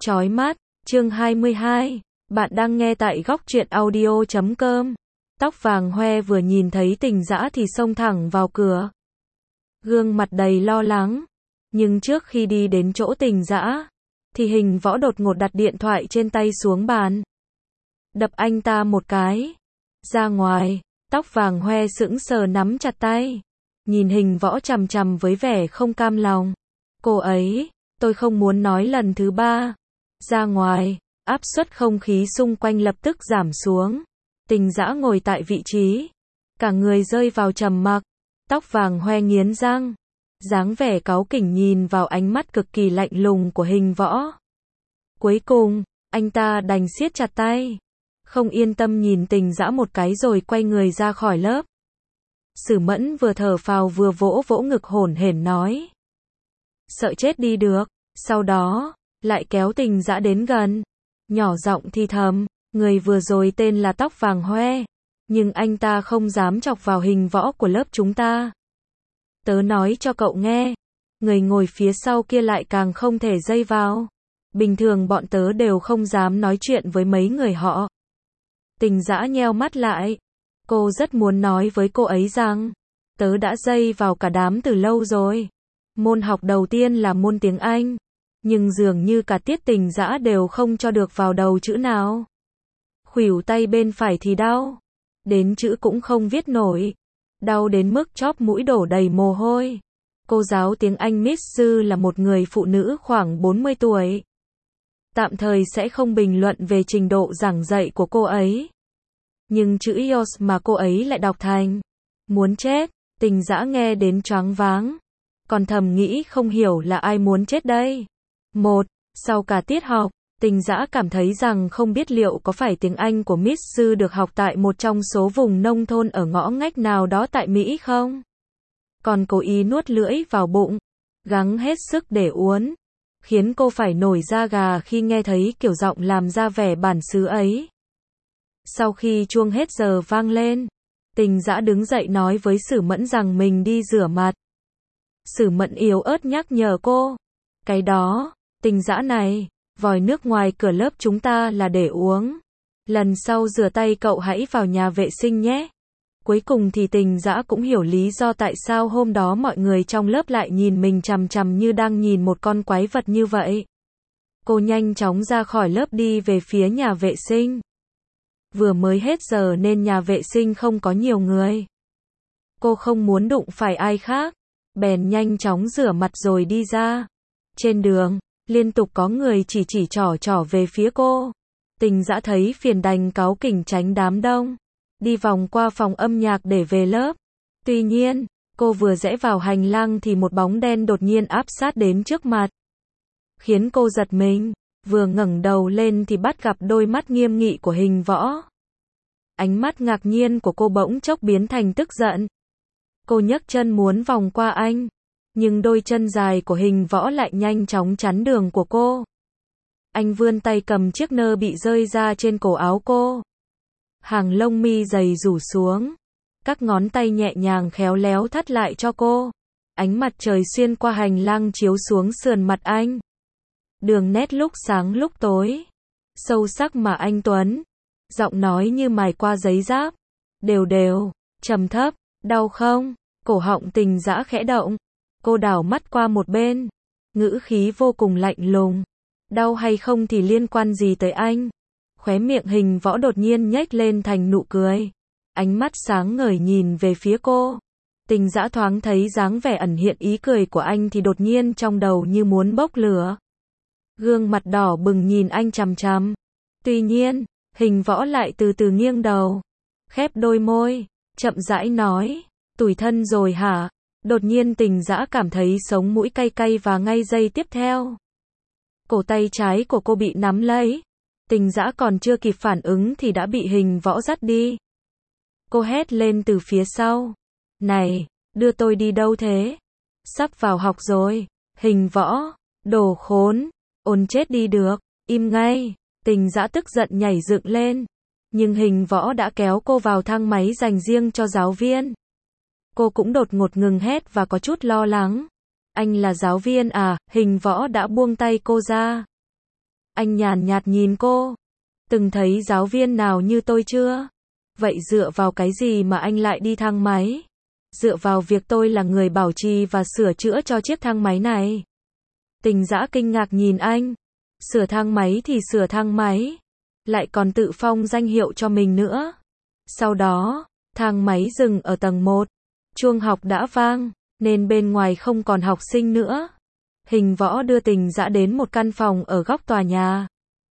Chói mắt, chương 22, bạn đang nghe tại góc truyện audio.com. Tóc vàng hoe vừa nhìn thấy Tình Dã thì xông thẳng vào cửa. Gương mặt đầy lo lắng. Nhưng trước khi đi đến chỗ Tình Dã, thì Hình Võ đột ngột đặt điện thoại trên tay xuống bàn. Đập anh ta một cái. Ra ngoài, tóc vàng hoe sững sờ nắm chặt tay. Nhìn Hình Võ chằm chằm với vẻ không cam lòng. Cô ấy, tôi không muốn nói lần thứ ba. Ra ngoài, áp suất không khí xung quanh lập tức giảm xuống. Tình Dã ngồi tại vị trí. Cả người rơi vào trầm mặc. Tóc vàng hoe nghiến răng. Dáng vẻ cáu kỉnh nhìn vào ánh mắt cực kỳ lạnh lùng của Hình Võ. Cuối cùng, anh ta đành siết chặt tay. Không yên tâm nhìn Tình Dã một cái rồi quay người ra khỏi lớp. Sử Mẫn vừa thở phào vừa vỗ vỗ ngực hổn hển nói. Sợ chết đi được. Sau đó, lại kéo Tình Dã đến gần. Nhỏ giọng thì thầm, người vừa rồi tên là tóc vàng hoe. Nhưng anh ta không dám chọc vào Hình Võ của lớp chúng ta. Tớ nói cho cậu nghe. Người ngồi phía sau kia lại càng không thể dây vào. Bình thường bọn tớ đều không dám nói chuyện với mấy người họ. Tình Dã nheo mắt lại. Cô rất muốn nói với cô ấy rằng, tớ đã dây vào cả đám từ lâu rồi. Môn học đầu tiên là môn tiếng Anh. Nhưng dường như cả tiết Tình Dã đều không cho được vào đầu chữ nào. Khuỷu tay bên phải thì đau. Đến chữ cũng không viết nổi. Đau đến mức chóp mũi đổ đầy mồ hôi. Cô giáo tiếng Anh Miss Sư là một người phụ nữ khoảng 40 tuổi. Tạm thời sẽ không bình luận về trình độ giảng dạy của cô ấy. Nhưng chữ iOS mà cô ấy lại đọc thành muốn chết. Tình Dã nghe đến choáng váng. Còn thầm nghĩ không hiểu là ai muốn chết đây. Sau cả tiết học, Tình Dã cảm thấy rằng không biết liệu có phải tiếng Anh của Miss Sư được học tại một trong số vùng nông thôn ở ngõ ngách nào đó tại Mỹ không? Còn cố ý nuốt lưỡi vào bụng, gắng hết sức để uốn, khiến cô phải nổi da gà khi nghe thấy kiểu giọng làm ra vẻ bản xứ ấy. Sau khi chuông hết giờ vang lên, Tình Dã đứng dậy nói với Sử Mẫn rằng mình đi rửa mặt. Sử Mẫn yếu ớt nhắc nhở cô. Cái đó, Tình Dã này, vòi nước ngoài cửa lớp chúng ta là để uống. Lần sau rửa tay cậu hãy vào nhà vệ sinh nhé. Cuối cùng thì Tình Dã cũng hiểu lý do tại sao hôm đó mọi người trong lớp lại nhìn mình chằm chằm như đang nhìn một con quái vật như vậy. Cô nhanh chóng ra khỏi lớp đi về phía nhà vệ sinh. Vừa mới hết giờ nên nhà vệ sinh không có nhiều người. Cô không muốn đụng phải ai khác, bèn nhanh chóng rửa mặt rồi đi ra. Trên đường, liên tục có người chỉ trỏ về phía cô. Tình Dã thấy phiền đành cáu kỉnh tránh đám đông. Đi vòng qua phòng âm nhạc để về lớp. Tuy nhiên, cô vừa rẽ vào hành lang thì một bóng đen đột nhiên áp sát đến trước mặt. Khiến cô giật mình, vừa ngẩng đầu lên thì bắt gặp đôi mắt nghiêm nghị của Hình Võ. Ánh mắt ngạc nhiên của cô bỗng chốc biến thành tức giận. Cô nhấc chân muốn vòng qua anh. Nhưng đôi chân dài của Hình Võ lại nhanh chóng chắn đường của cô. Anh vươn tay cầm chiếc nơ bị rơi ra trên cổ áo cô. Hàng lông mi dày rủ xuống. Các ngón tay nhẹ nhàng khéo léo thắt lại cho cô. Ánh mặt trời xuyên qua hành lang chiếu xuống sườn mặt anh. Đường nét lúc sáng lúc tối. Sâu sắc mà anh tuấn. Giọng nói như mài qua giấy giáp. Đều đều, trầm thấp, đau không? Cổ họng Tình Dã khẽ động. Cô đảo mắt qua một bên. Ngữ khí vô cùng lạnh lùng. Đau hay không thì liên quan gì tới anh? Khóe miệng Hình Võ đột nhiên nhếch lên thành nụ cười. Ánh mắt sáng ngời nhìn về phía cô. Tình Dã thoáng thấy dáng vẻ ẩn hiện ý cười của anh thì đột nhiên trong đầu như muốn bốc lửa. Gương mặt đỏ bừng nhìn anh chằm chằm. Tuy nhiên, Hình Võ lại từ từ nghiêng đầu. Khép đôi môi, chậm rãi nói. Tủi thân rồi hả? Đột nhiên Tình Dã cảm thấy sống mũi cay cay và ngay giây tiếp theo. Cổ tay trái của cô bị nắm lấy. Tình Dã còn chưa kịp phản ứng thì đã bị Hình Võ dắt đi. Cô hét lên từ phía sau. Này, đưa tôi đi đâu thế? Sắp vào học rồi. Hình Võ, đồ khốn, ôn chết đi được, im ngay. Tình Dã tức giận nhảy dựng lên. Nhưng Hình Võ đã kéo cô vào thang máy dành riêng cho giáo viên. Cô cũng đột ngột ngừng hét và có chút lo lắng. Anh là giáo viên à? Hình Võ đã buông tay cô ra. Anh nhàn nhạt nhìn cô. Từng thấy giáo viên nào như tôi chưa? Vậy dựa vào cái gì mà anh lại đi thang máy? Dựa vào việc tôi là người bảo trì và sửa chữa cho chiếc thang máy này. Tình Dã kinh ngạc nhìn anh. Sửa thang máy thì sửa thang máy. Lại còn tự phong danh hiệu cho mình nữa. Sau đó, thang máy dừng ở tầng 1. Chuông học đã vang, nên bên ngoài không còn học sinh nữa. Hình Võ đưa Tình Dã đến một căn phòng ở góc tòa nhà.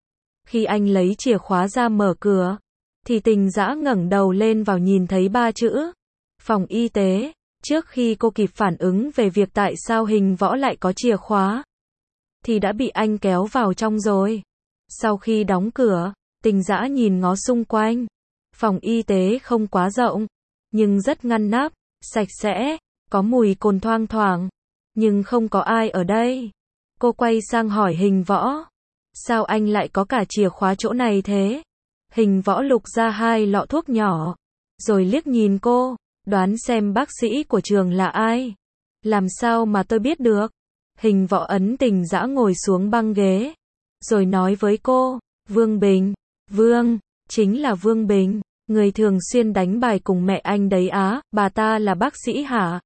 Khi anh lấy chìa khóa ra mở cửa, thì Tình Dã ngẩng đầu lên vào nhìn thấy 3 chữ. Phòng y tế. Trước khi cô kịp phản ứng về việc tại sao Hình Võ lại có chìa khóa, thì đã bị anh kéo vào trong rồi. Sau khi đóng cửa, Tình Dã nhìn ngó xung quanh. Phòng y tế không quá rộng, nhưng rất ngăn nắp, sạch sẽ, có mùi cồn thoang thoảng, nhưng không có ai ở đây. Cô quay sang hỏi Hình Võ. Sao anh lại có cả chìa khóa chỗ này thế? Hình Võ lục ra 2 lọ thuốc nhỏ, rồi liếc nhìn cô. Đoán xem bác sĩ của trường là ai? Làm sao mà tôi biết được? Hình Võ ấn Tình Dã ngồi xuống băng ghế, rồi nói với cô. Vương Bình. Vương, chính là Vương Bình, người thường xuyên đánh bài cùng mẹ anh đấy á. Bà ta là bác sĩ hả?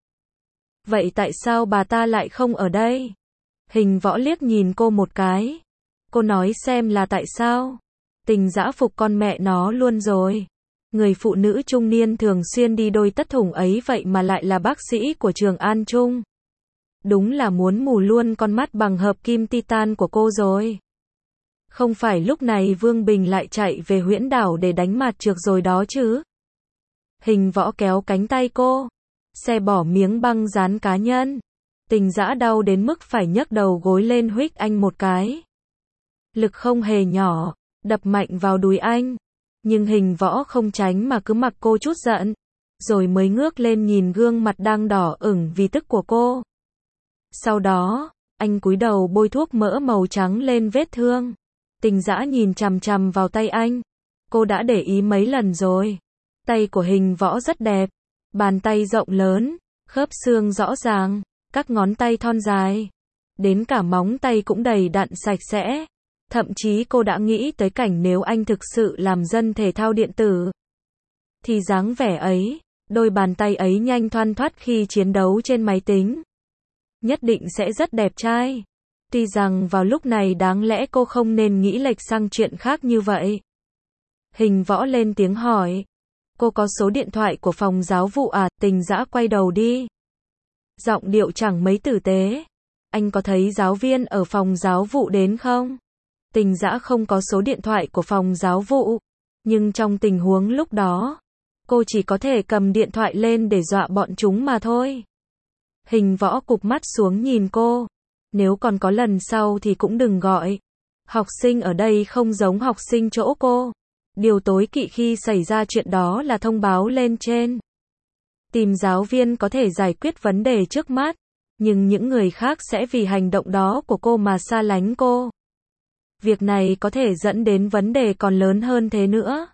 Vậy tại sao bà ta lại không ở đây? Hình Võ liếc nhìn cô một cái. Cô nói xem là tại sao? Tình Dã phục con mẹ nó luôn rồi. Người phụ nữ trung niên thường xuyên đi đôi tất thủng ấy vậy mà lại là bác sĩ của trường An Trung. Đúng là muốn mù luôn con mắt bằng hợp kim titan của cô rồi. Không phải lúc này Vương Bình lại chạy về Huyễn Đảo để đánh mặt trược rồi đó chứ? Hình Võ kéo cánh tay cô. Xe bỏ miếng băng dán cá nhân. Tình Dã đau đến mức phải nhấc đầu gối lên huých anh một cái. Lực không hề nhỏ, đập mạnh vào đùi anh. Nhưng Hình Võ không tránh mà cứ mặc cô chút giận. Rồi mới ngước lên nhìn gương mặt đang đỏ ửng vì tức của cô. Sau đó, anh cúi đầu bôi thuốc mỡ màu trắng lên vết thương. Tình Dã nhìn chằm chằm vào tay anh. Cô đã để ý mấy lần rồi. Tay của Hình Võ rất đẹp. Bàn tay rộng lớn, khớp xương rõ ràng, các ngón tay thon dài. Đến cả móng tay cũng đầy đặn sạch sẽ. Thậm chí cô đã nghĩ tới cảnh nếu anh thực sự làm dân thể thao điện tử, thì dáng vẻ ấy, đôi bàn tay ấy nhanh thoăn thoắt khi chiến đấu trên máy tính, nhất định sẽ rất đẹp trai. Tuy rằng vào lúc này đáng lẽ cô không nên nghĩ lệch sang chuyện khác như vậy. Hình Võ lên tiếng hỏi. Cô có số điện thoại của phòng giáo vụ à? Tình Dã quay đầu đi. Giọng điệu chẳng mấy tử tế. Anh có thấy giáo viên ở phòng giáo vụ đến không? Tình Dã không có số điện thoại của phòng giáo vụ. Nhưng trong tình huống lúc đó, cô chỉ có thể cầm điện thoại lên để dọa bọn chúng mà thôi. Hình Võ cụp mắt xuống nhìn cô. Nếu còn có lần sau thì cũng đừng gọi. Học sinh ở đây không giống học sinh chỗ cô. Điều tối kỵ khi xảy ra chuyện đó là thông báo lên trên. Tìm giáo viên có thể giải quyết vấn đề trước mắt, nhưng những người khác sẽ vì hành động đó của cô mà xa lánh cô. Việc này có thể dẫn đến vấn đề còn lớn hơn thế nữa.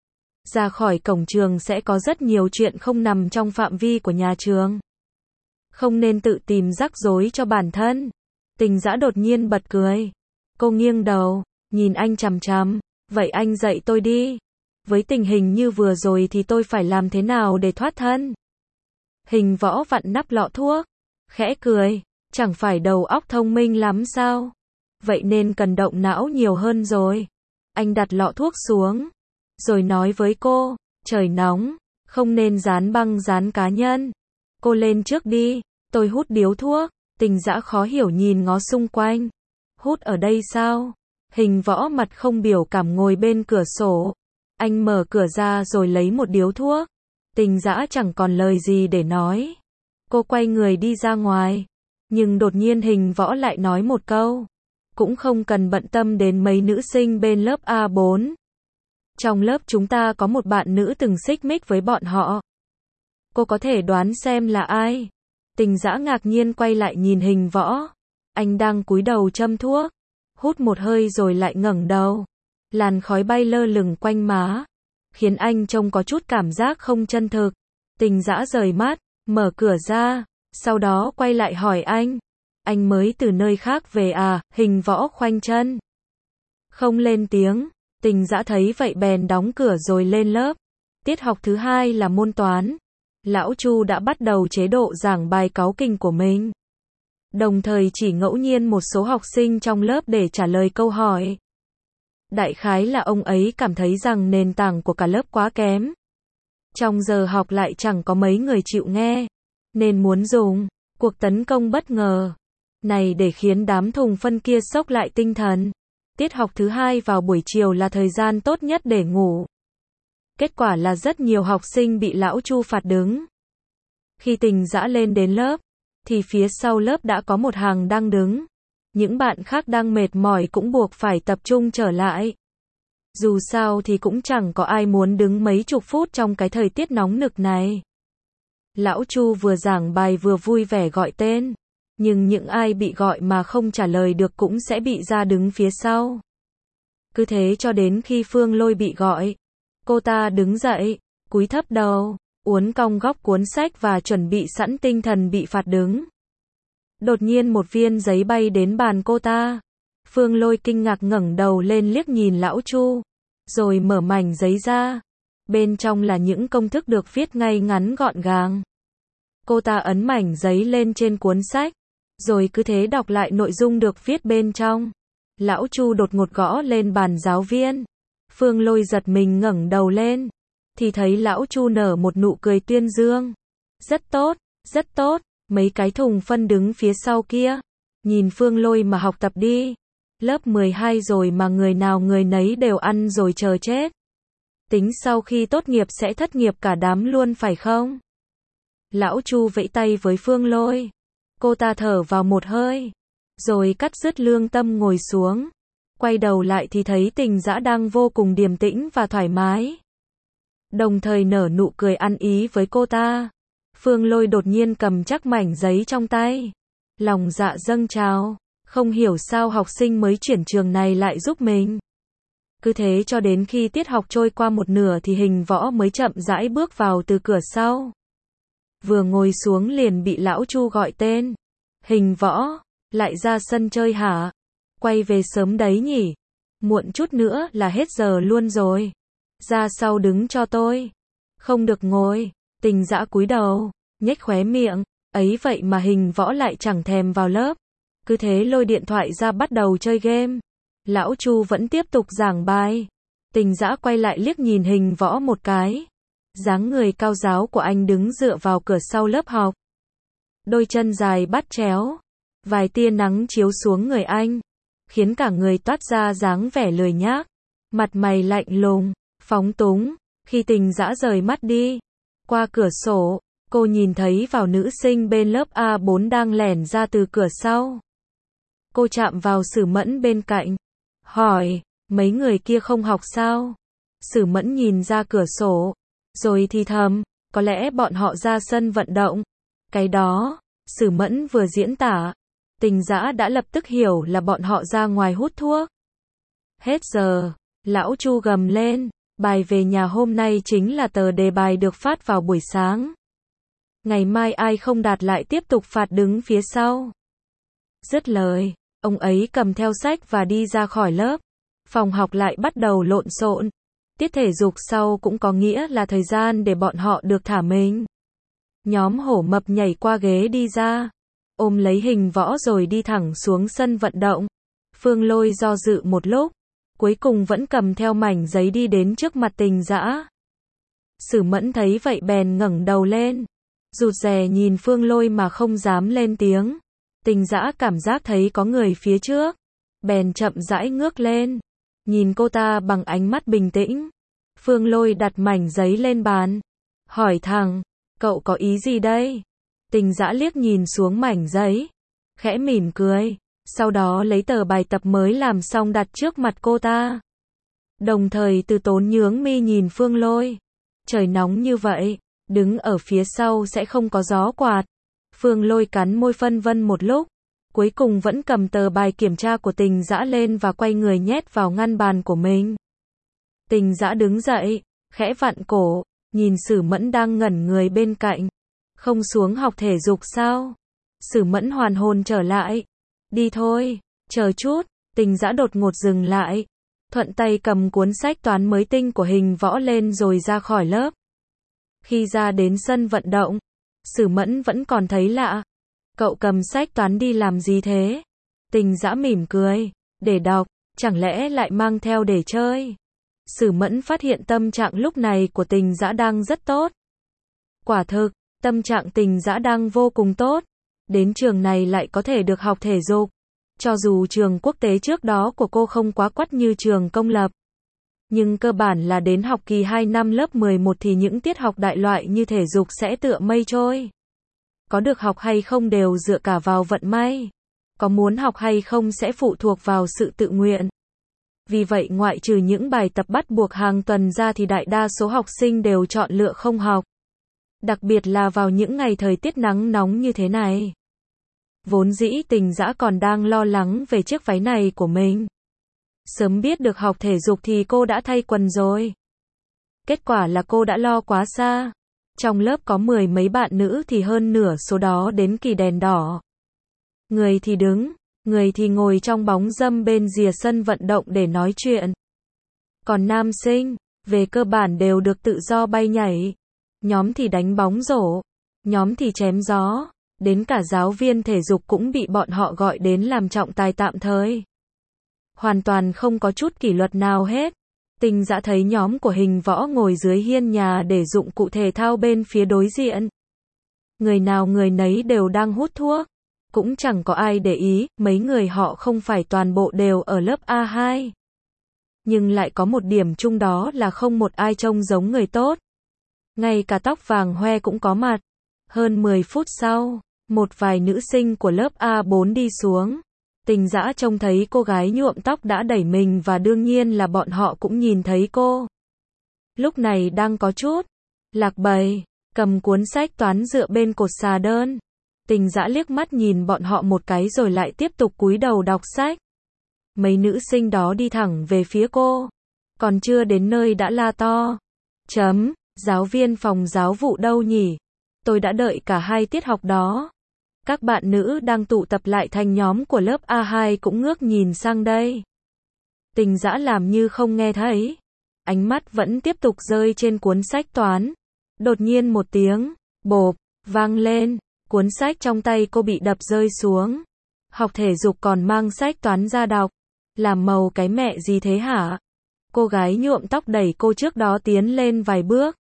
Ra khỏi cổng trường sẽ có rất nhiều chuyện không nằm trong phạm vi của nhà trường. Không nên tự tìm rắc rối cho bản thân. Tình Dã đột nhiên bật cười. Cô nghiêng đầu, nhìn anh chằm chằm. Vậy anh dạy tôi đi. Với tình hình như vừa rồi thì tôi phải làm thế nào để thoát thân? Hình Võ vặn nắp lọ thuốc, khẽ cười. Chẳng phải đầu óc thông minh lắm sao? Vậy nên cần động não nhiều hơn rồi. Anh đặt lọ thuốc xuống, rồi nói với cô. Trời nóng, không nên dán băng dán cá nhân. Cô lên trước đi, tôi hút điếu thuốc. Tình Dã khó hiểu nhìn ngó xung quanh. Hút ở đây sao? Hình Võ mặt không biểu cảm ngồi bên cửa sổ. Anh mở cửa ra rồi lấy một điếu thuốc. Tình Dã chẳng còn lời gì để nói. Cô quay người đi ra ngoài. Nhưng đột nhiên Hình Võ lại nói một câu. Cũng không cần bận tâm đến mấy nữ sinh bên lớp A4. Trong lớp chúng ta có một bạn nữ từng xích mích với bọn họ. Cô có thể đoán xem là ai? Tình Dã ngạc nhiên quay lại nhìn Hình Võ. Anh đang cúi đầu châm thuốc. Hút một hơi rồi lại ngẩng đầu. Làn khói bay lơ lửng quanh má, khiến anh trông có chút cảm giác không chân thực. Tình Dã rời mắt, mở cửa ra, sau đó quay lại hỏi anh. Anh mới từ nơi khác về à? Hình Võ khoanh chân. Không lên tiếng, Tình Dã thấy vậy bèn đóng cửa rồi lên lớp. Tiết học thứ 2 là môn toán. Lão Chu đã bắt đầu chế độ giảng bài cáu kỉnh của mình. Đồng thời chỉ ngẫu nhiên một số học sinh trong lớp để trả lời câu hỏi. Đại khái là ông ấy cảm thấy rằng nền tảng của cả lớp quá kém. Trong giờ học lại chẳng có mấy người chịu nghe, nên muốn dùng cuộc tấn công bất ngờ này để khiến đám thùng phân kia sốc lại tinh thần. Tiết học thứ 2 vào buổi chiều là thời gian tốt nhất để ngủ. Kết quả là rất nhiều học sinh bị lão Chu phạt đứng. Khi Tình Dã lên đến lớp, thì phía sau lớp đã có một hàng đang đứng. Những bạn khác đang mệt mỏi cũng buộc phải tập trung trở lại. Dù sao thì cũng chẳng có ai muốn đứng mấy chục phút trong cái thời tiết nóng nực này. Lão Chu vừa giảng bài vừa vui vẻ gọi tên. Nhưng những ai bị gọi mà không trả lời được cũng sẽ bị ra đứng phía sau. Cứ thế cho đến khi Phương Lôi bị gọi. Cô ta đứng dậy, cúi thấp đầu, uốn cong góc cuốn sách và chuẩn bị sẵn tinh thần bị phạt đứng. Đột nhiên một viên giấy bay đến bàn cô ta. Phương Lôi kinh ngạc ngẩng đầu lên liếc nhìn lão Chu, rồi mở mảnh giấy ra. Bên trong là những công thức được viết ngay ngắn gọn gàng. Cô ta ấn mảnh giấy lên trên cuốn sách, rồi cứ thế đọc lại nội dung được viết bên trong. Lão Chu đột ngột gõ lên bàn giáo viên. Phương Lôi giật mình ngẩng đầu lên, thì thấy lão Chu nở một nụ cười tuyên dương. Rất tốt, rất tốt, mấy cái thùng phân đứng phía sau kia. Nhìn Phương Lôi mà học tập đi. Lớp 12 rồi mà người nào người nấy đều ăn rồi chờ chết. Tính sau khi tốt nghiệp sẽ thất nghiệp cả đám luôn phải không? Lão Chu vẫy tay với Phương Lôi. Cô ta thở vào một hơi, rồi cắt dứt lương tâm ngồi xuống. Quay đầu lại thì thấy Tình Dã đang vô cùng điềm tĩnh và thoải mái. Đồng thời nở nụ cười ăn ý với cô ta. Phương Lôi đột nhiên cầm chắc mảnh giấy trong tay. Lòng dạ dâng trào. Không hiểu sao học sinh mới chuyển trường này lại giúp mình. Cứ thế cho đến khi tiết học trôi qua một nửa thì Hình Võ mới chậm rãi bước vào từ cửa sau. Vừa ngồi xuống liền bị lão Chu gọi tên. Hình Võ, lại ra sân chơi hả? Quay về sớm đấy nhỉ? Muộn chút nữa là hết giờ luôn rồi. Ra sau đứng cho tôi. Không được ngồi. Tình Dã cúi đầu, nhếch khóe miệng. Ấy vậy mà Hình Võ lại chẳng thèm vào lớp. Cứ thế lôi điện thoại ra bắt đầu chơi game. Lão Chu vẫn tiếp tục giảng bài. Tình Dã quay lại liếc nhìn Hình Võ một cái. Dáng người cao ráo của anh đứng dựa vào cửa sau lớp học. Đôi chân dài bắt chéo. Vài tia nắng chiếu xuống người anh, khiến cả người toát ra dáng vẻ lười nhác. Mặt mày lạnh lùng, phóng túng. Khi Tình Dã rời mắt đi, qua cửa sổ, cô nhìn thấy vào nữ sinh bên lớp A4 đang lẻn ra từ cửa sau. Cô chạm vào Sử Mẫn bên cạnh, hỏi, mấy người kia không học sao? Sử Mẫn nhìn ra cửa sổ, rồi thì thầm, có lẽ bọn họ ra sân vận động. Cái đó, Sử Mẫn vừa diễn tả, Tình Dã đã lập tức hiểu là bọn họ ra ngoài hút thuốc. Hết giờ, lão Chu gầm lên, bài về nhà hôm nay chính là tờ đề bài được phát vào buổi sáng. Ngày mai ai không đạt lại tiếp tục phạt đứng phía sau. Dứt lời, ông ấy cầm theo sách và đi ra khỏi lớp. Phòng học lại bắt đầu lộn xộn. Tiết thể dục sau cũng có nghĩa là thời gian để bọn họ được thả mình. Nhóm Hổ Mập nhảy qua ghế đi ra, ôm lấy Hình Võ rồi đi thẳng xuống sân vận động. Phương Lôi do dự một lúc, cuối cùng vẫn cầm theo mảnh giấy đi đến trước mặt Tình Dã. Sử Mẫn thấy vậy bèn ngẩng đầu lên, rụt rè nhìn Phương Lôi mà không dám lên tiếng. Tình Dã cảm giác thấy có người phía trước, bèn chậm rãi ngước lên, nhìn cô ta bằng ánh mắt bình tĩnh. Phương Lôi đặt mảnh giấy lên bàn, hỏi thẳng, cậu có ý gì đây? Tình Dã liếc nhìn xuống mảnh giấy, khẽ mỉm cười, sau đó lấy tờ bài tập mới làm xong đặt trước mặt cô ta. Đồng thời từ tốn nhướng mi nhìn Phương Lôi. Trời nóng như vậy, đứng ở phía sau sẽ không có gió quạt. Phương Lôi cắn môi phân vân một lúc, cuối cùng vẫn cầm tờ bài kiểm tra của Tình Dã lên và quay người nhét vào ngăn bàn của mình. Tình Dã đứng dậy, khẽ vặn cổ, nhìn Sử Mẫn đang ngẩn người bên cạnh. Không xuống học thể dục sao? Sử Mẫn hoàn hồn trở lại. Đi thôi, chờ chút. Tình Dã đột ngột dừng lại, thuận tay cầm cuốn sách toán mới tinh của Hình Võ lên rồi ra khỏi lớp. Khi ra đến sân vận động, Sử Mẫn vẫn còn thấy lạ. Cậu cầm sách toán đi làm gì thế? Tình Dã mỉm cười, để đọc, chẳng lẽ lại mang theo để chơi? Sử Mẫn phát hiện tâm trạng lúc này của Tình Dã đang rất tốt. Quả thực, tâm trạng Tình Dã đang vô cùng tốt. Đến trường này lại có thể được học thể dục. Cho dù trường quốc tế trước đó của cô không quá quắt như trường công lập. Nhưng cơ bản là đến học kỳ 2 năm lớp 11 thì những tiết học đại loại như thể dục sẽ tựa mây trôi. Có được học hay không đều dựa cả vào vận may. Có muốn học hay không sẽ phụ thuộc vào sự tự nguyện. Vì vậy ngoại trừ những bài tập bắt buộc hàng tuần ra thì đại đa số học sinh đều chọn lựa không học. Đặc biệt là vào những ngày thời tiết nắng nóng như thế này. Vốn dĩ Tình Dã còn đang lo lắng về chiếc váy này của mình. Sớm biết được học thể dục thì cô đã thay quần rồi. Kết quả là cô đã lo quá xa. Trong lớp có 10 mấy bạn nữ thì hơn nửa số đó đến kỳ đèn đỏ. Người thì đứng, người thì ngồi trong bóng râm bên rìa sân vận động để nói chuyện. Còn nam sinh, về cơ bản đều được tự do bay nhảy. Nhóm thì đánh bóng rổ, nhóm thì chém gió. Đến cả giáo viên thể dục cũng bị bọn họ gọi đến làm trọng tài tạm thời. Hoàn toàn không có chút kỷ luật nào hết. Tình Dã thấy nhóm của Hình Võ ngồi dưới hiên nhà để dụng cụ thể thao bên phía đối diện. Người nào người nấy đều đang hút thuốc. Cũng chẳng có ai để ý, mấy người họ không phải toàn bộ đều ở lớp A2. Nhưng lại có một điểm chung đó là không một ai trông giống người tốt. Ngay cả tóc vàng hoe cũng có mặt. Hơn 10 phút sau, một vài nữ sinh của lớp A4 đi xuống. Tình Dã trông thấy cô gái nhuộm tóc đã đẩy mình và đương nhiên là bọn họ cũng nhìn thấy cô. Lúc này đang có chút lạc bầy, cầm cuốn sách toán dựa bên cột xà đơn. Tình Dã liếc mắt nhìn bọn họ một cái rồi lại tiếp tục cúi đầu đọc sách. Mấy nữ sinh đó đi thẳng về phía cô. Còn chưa đến nơi đã la to. Giáo viên phòng giáo vụ đâu nhỉ? Tôi đã đợi cả 2 tiết học đó. Các bạn nữ đang tụ tập lại thành nhóm của lớp A2 cũng ngước nhìn sang đây. Tình Dã làm như không nghe thấy. Ánh mắt vẫn tiếp tục rơi trên cuốn sách toán. Đột nhiên một tiếng bộp vang lên, cuốn sách trong tay cô bị đập rơi xuống. Học thể dục còn mang sách toán ra đọc. Làm màu cái mẹ gì thế hả? Cô gái nhuộm tóc đẩy cô trước đó tiến lên vài bước.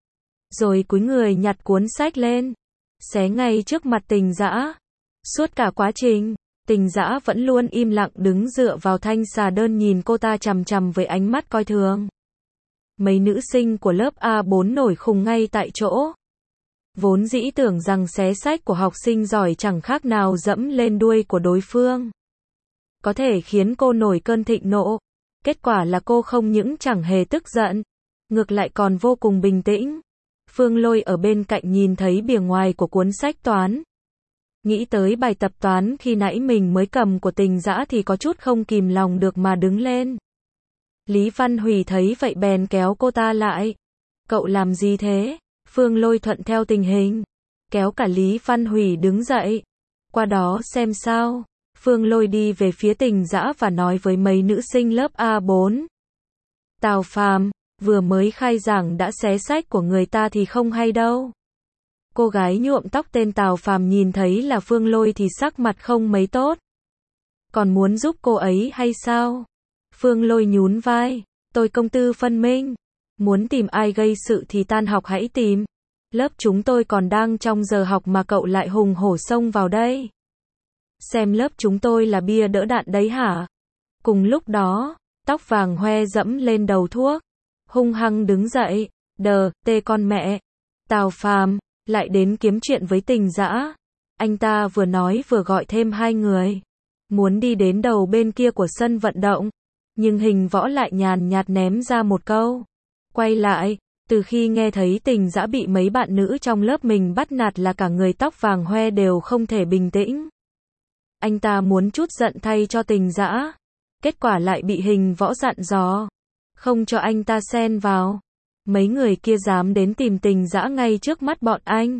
Rồi cúi người nhặt cuốn sách lên. Xé ngay trước mặt Tình Dã. Suốt cả quá trình, Tình Dã vẫn luôn im lặng đứng dựa vào thanh xà đơn nhìn cô ta chằm chằm với ánh mắt coi thường. Mấy nữ sinh của lớp A4 nổi khùng ngay tại chỗ. Vốn dĩ tưởng rằng xé sách của học sinh giỏi chẳng khác nào dẫm lên đuôi của đối phương. Có thể khiến cô nổi cơn thịnh nộ. Kết quả là cô không những chẳng hề tức giận, ngược lại còn vô cùng bình tĩnh. Phương Lôi ở bên cạnh nhìn thấy bìa ngoài của cuốn sách toán. Nghĩ tới bài tập toán khi nãy mình mới cầm của Tình Dã thì có chút không kìm lòng được mà đứng lên. Lý Văn Hủy thấy vậy bèn kéo cô ta lại. Cậu làm gì thế? Phương Lôi thuận theo tình hình, kéo cả Lý Văn Hủy đứng dậy. Qua đó xem sao. Phương Lôi đi về phía Tình Dã và nói với mấy nữ sinh lớp A4. Tào Phàm, vừa mới khai giảng đã xé sách của người ta thì không hay đâu. Cô gái nhuộm tóc tên Tào Phàm nhìn thấy là Phương Lôi thì sắc mặt không mấy tốt. Còn muốn giúp cô ấy hay sao? Phương Lôi nhún vai, tôi công tư phân minh. Muốn tìm ai gây sự thì tan học hãy tìm. Lớp chúng tôi còn đang trong giờ học mà cậu lại hùng hổ xông vào đây. Xem lớp chúng tôi là bia đỡ đạn đấy hả? Cùng lúc đó, tóc vàng hoe dẫm lên đầu thuốc. Hung hăng đứng dậy, tê con mẹ. Tào Phàm lại đến kiếm chuyện với Tình Dã. Anh ta vừa nói vừa gọi thêm 2 người. Muốn đi đến đầu bên kia của sân vận động. Nhưng Hình Võ lại nhàn nhạt ném ra một câu. Quay lại, từ khi nghe thấy Tình Dã bị mấy bạn nữ trong lớp mình bắt nạt là cả người tóc vàng hoe đều không thể bình tĩnh. Anh ta muốn trút giận thay cho Tình Dã. Kết quả lại bị Hình Võ dặn dò. Không cho anh ta xen vào. Mấy người kia dám đến tìm Tình Dã ngay trước mắt bọn anh.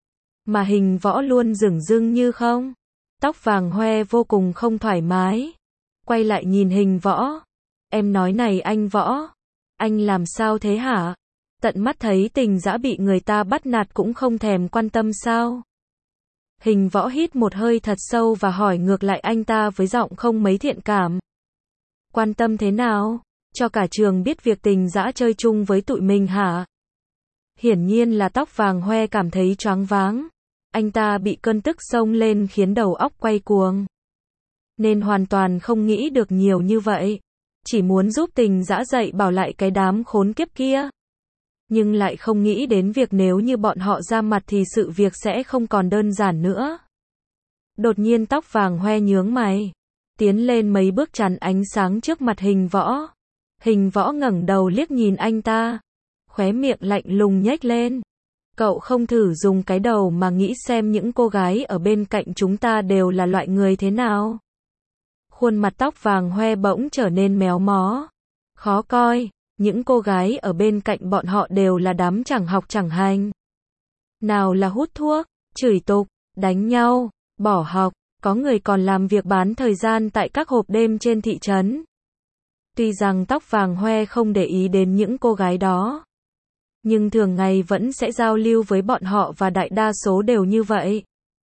Mà Hình Võ luôn dửng dưng như không. Tóc vàng hoe vô cùng không thoải mái. Quay lại nhìn Hình Võ. Em nói này anh Võ, anh làm sao thế hả? Tận mắt thấy Tình Dã bị người ta bắt nạt cũng không thèm quan tâm sao? Hình Võ hít một hơi thật sâu và hỏi ngược lại anh ta với giọng không mấy thiện cảm. Quan tâm thế nào? Cho cả trường biết việc Tình Dã chơi chung với tụi mình hả? Hiển nhiên là Tóc Vàng Hoe cảm thấy choáng váng. Anh ta bị cơn tức xông lên khiến đầu óc quay cuồng. Nên hoàn toàn không nghĩ được nhiều như vậy. Chỉ muốn giúp Tình Dã dạy bảo lại cái đám khốn kiếp kia. Nhưng lại không nghĩ đến việc nếu như bọn họ ra mặt thì sự việc sẽ không còn đơn giản nữa. Đột nhiên Tóc Vàng Hoe nhướng mày, tiến lên mấy bước chắn ánh sáng trước mặt Hình Võ. Hình Võ ngẩng đầu liếc nhìn anh ta, khóe miệng lạnh lùng nhếch lên. Cậu không thử dùng cái đầu mà nghĩ xem những cô gái ở bên cạnh chúng ta đều là loại người thế nào? Khuôn mặt Tóc Vàng Hoe bỗng trở nên méo mó, khó coi. Những cô gái ở bên cạnh bọn họ đều là đám chẳng học chẳng hành. Nào là hút thuốc, chửi tục, đánh nhau, bỏ học, có người còn làm việc bán thời gian tại các hộp đêm trên thị trấn. Tuy rằng Tóc Vàng Hoe không để ý đến những cô gái đó, nhưng thường ngày vẫn sẽ giao lưu với bọn họ và đại đa số đều như vậy.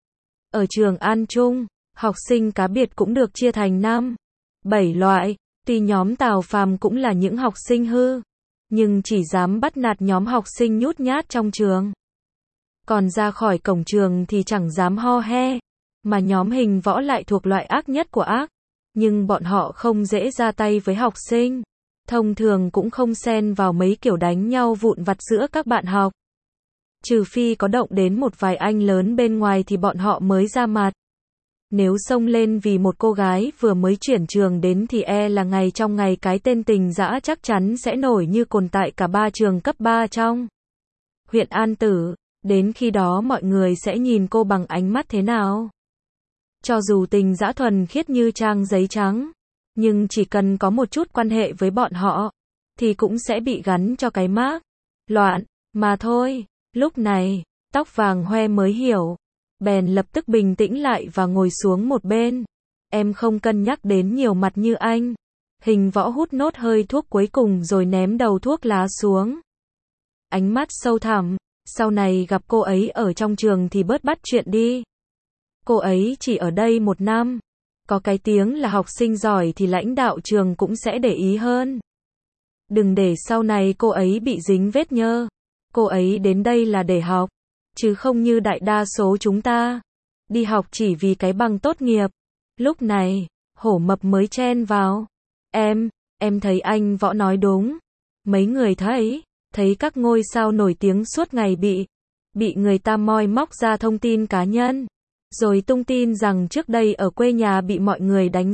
Ở trường An Trung, học sinh cá biệt cũng được chia thành 5-7 loại. Tuy nhóm Tào Phàm cũng là những học sinh hư, nhưng chỉ dám bắt nạt nhóm học sinh nhút nhát trong trường. Còn ra khỏi cổng trường thì chẳng dám ho he, mà nhóm Hình Võ lại thuộc loại ác nhất của ác. Nhưng bọn họ không dễ ra tay với học sinh, thông thường cũng không xen vào mấy kiểu đánh nhau vụn vặt giữa các bạn học. Trừ phi có động đến một vài anh lớn bên ngoài thì bọn họ mới ra mặt. Nếu xông lên vì một cô gái vừa mới chuyển trường đến thì là ngày trong ngày cái tên Tình Dã chắc chắn sẽ nổi như cồn tại cả 3 trường cấp 3 trong huyện An Tử. Đến khi đó mọi người sẽ nhìn cô bằng ánh mắt thế nào? Cho dù Tình Dã thuần khiết như trang giấy trắng, nhưng chỉ cần có một chút quan hệ với bọn họ, thì cũng sẽ bị gắn cho cái mác loạn mà thôi. Lúc này, Tóc Vàng Hoe mới hiểu. Bèn lập tức bình tĩnh lại và ngồi xuống một bên. Em không cân nhắc đến nhiều mặt như anh. Hình Võ hút nốt hơi thuốc cuối cùng rồi ném đầu thuốc lá xuống. Ánh mắt sâu thẳm, sau này gặp cô ấy ở trong trường thì bớt bắt chuyện đi. Cô ấy chỉ ở đây 1 năm. Có cái tiếng là học sinh giỏi thì lãnh đạo trường cũng sẽ để ý hơn. Đừng để sau này cô ấy bị dính vết nhơ. Cô ấy đến đây là để học, chứ không như đại đa số chúng ta, đi học chỉ vì cái bằng tốt nghiệp. Lúc này, Hổ Mập mới chen vào. Em thấy anh Võ nói đúng. Mấy người thấy các ngôi sao nổi tiếng suốt ngày bị người ta moi móc ra thông tin cá nhân, rồi tung tin rằng trước đây ở quê nhà bị mọi người đánh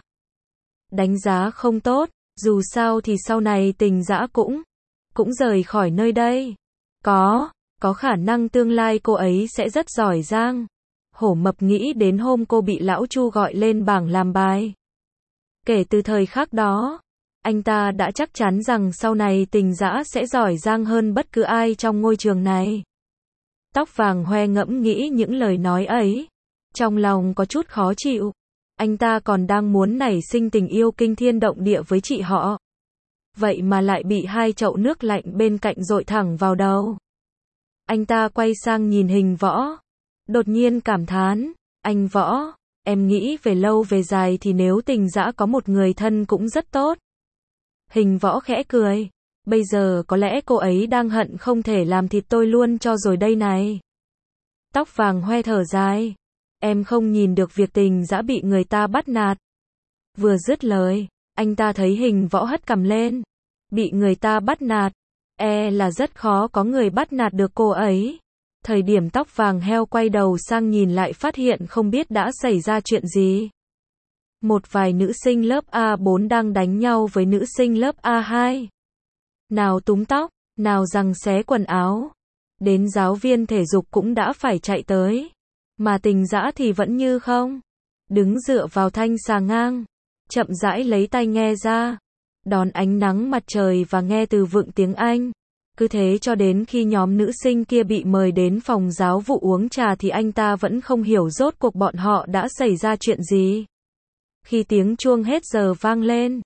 giá không tốt, dù sao thì sau này Tình Dã cũng rời khỏi nơi đây. Có khả năng tương lai cô ấy sẽ rất giỏi giang. Hổ Mập nghĩ đến hôm cô bị lão Chu gọi lên bảng làm bài. Kể từ thời khắc đó, anh ta đã chắc chắn rằng sau này Tình Dã sẽ giỏi giang hơn bất cứ ai trong ngôi trường này. Tóc Vàng Hoe ngẫm nghĩ những lời nói ấy, trong lòng có chút khó chịu. Anh ta còn đang muốn nảy sinh tình yêu kinh thiên động địa với chị họ. Vậy mà lại bị 2 chậu nước lạnh bên cạnh dội thẳng vào đầu. Anh ta quay sang nhìn Hình Võ, đột nhiên cảm thán, anh Võ, em nghĩ về lâu về dài thì nếu Tình Dã có một người thân cũng rất tốt. Hình Võ khẽ cười, bây giờ có lẽ cô ấy đang hận không thể làm thịt tôi luôn cho rồi đây này. Tóc Vàng Hoe thở dài, em không nhìn được việc Tình Dã bị người ta bắt nạt. Vừa dứt lời, anh ta thấy Hình Võ hất cằm lên, bị người ta bắt nạt. Là rất khó có người bắt nạt được cô ấy. Thời điểm Tóc Vàng Heo quay đầu sang nhìn lại phát hiện không biết đã xảy ra chuyện gì. Một vài nữ sinh lớp A4 đang đánh nhau với nữ sinh lớp A2. Nào túm tóc, nào giằng xé quần áo. Đến giáo viên thể dục cũng đã phải chạy tới. Mà Tình Dã thì vẫn như không. Đứng dựa vào thanh xà ngang, chậm rãi lấy tai nghe ra, đón ánh nắng mặt trời và nghe từ vựng tiếng Anh. Cứ thế cho đến khi nhóm nữ sinh kia bị mời đến phòng giáo vụ uống trà thì anh ta vẫn không hiểu rốt cuộc bọn họ đã xảy ra chuyện gì. Khi tiếng chuông hết giờ vang lên,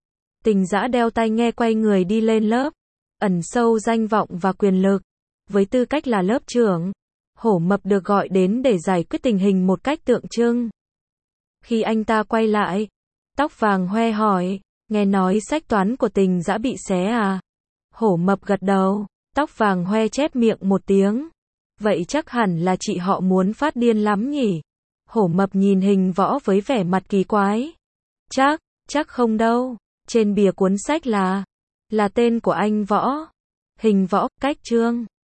Tình Dã đeo tai nghe quay người đi lên lớp, ẩn sâu danh vọng và quyền lực. Với tư cách là lớp trưởng, Hổ Mập được gọi đến để giải quyết tình hình một cách tượng trưng. Khi anh ta quay lại, Tóc Vàng Hoe hỏi, nghe nói sách toán của Tình Dã bị xé à? Hổ Mập gật đầu, Tóc Vàng Hoe chép miệng một tiếng. Vậy chắc hẳn là chị họ muốn phát điên lắm nhỉ? Hổ Mập nhìn Hình Võ với vẻ mặt kỳ quái. Chắc không đâu. Trên bìa cuốn sách là tên của anh Võ. Hình Võ, cách chương.